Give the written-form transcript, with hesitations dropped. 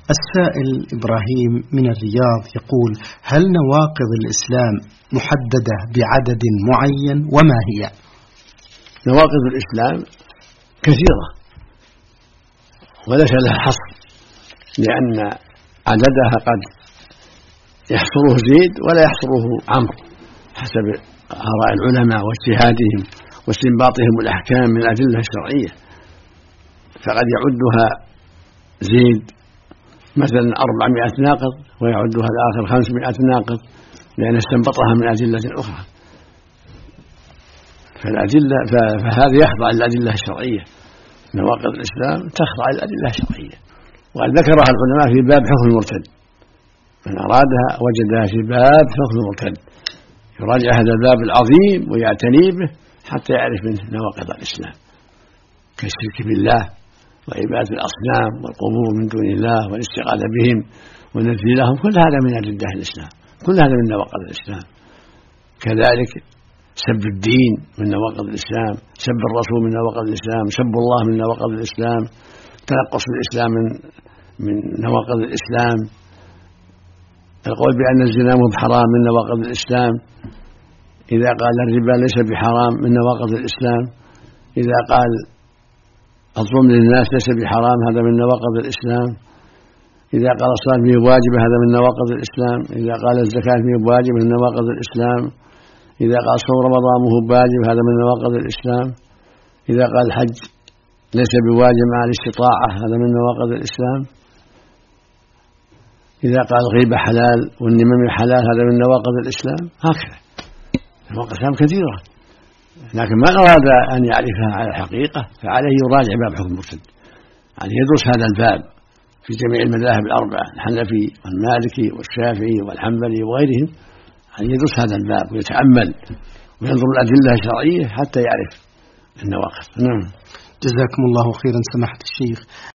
السائل إبراهيم من الرياض يقول: هل نواقض الإسلام محددة بعدد معين، وما هي؟ نواقض الإسلام كثيرة وليس لها حصر، لأن عددها قد يحصره زيد ولا يحصره عمرو حسب آراء العلماء واجتهادهم واستنباطهم الأحكام من الأدلة الشرعية. فقد يعدها زيد مثلا 400 ناقض، ويعدها الآخر 500 ناقض، لأن استنبطها من أدلة أخرى. فهذا يخضع للأدلة الشرعية. نواقض الإسلام تخضع للأدلة الشرعية، وقد ذكرها العلماء في باب حكم المرتد، من أرادها وجدها في باب حكم المرتد، يراجع هذا الباب العظيم ويعتني به حتى يعرف منه نواقض الإسلام، كالشرك بالله وعبادة الأصنام والقبور من دون الله والاستغاثة بهم والنذر لهم، كل هذا من أدلة الإسلام، كل هذا من نواقض الإسلام. كذلك سب الدين من نواقض الإسلام، سب الرسول من نواقض الإسلام، سب الله من نواقض الإسلام، تنقص الإسلام من نواقض الإسلام، القول بأن الزنا مو بحرام من نواقض الإسلام، إذا قال الربا ليس بحرام من نواقض الإسلام، إذا قال الظلم للناس ليس بحرام هذا من نواقض الإسلام، إذا قال الصلاة فيه واجبة هذا من نواقض الإسلام، إذا قال الزكاة فيه واجبة من نواقض الإسلام، إذا قال صوم رمضان هو واجب هذا من نواقض الإسلام، إذا قال الحج ليس بواجب مع الاستطاعة هذا من نواقض الإسلام، إذا قال الغيبة حلال والنميمة حلال هذا من نواقض الإسلام. هكذا نواقض الإسلام كثيرة، لكن من أراد أن يعرفها على الحقيقة فعليه يراجع باب حكم المرتد، يعني يدرس هذا الباب في جميع المذاهب الأربعة، الحنفي والمالكي والشافعي والحنبلي وغيرهم، يعني يدرس هذا الباب ويتأمل وينظر الأدلة الشرعية حتى يعرف النواقض. جزاكم الله خيرا سماحة الشيخ.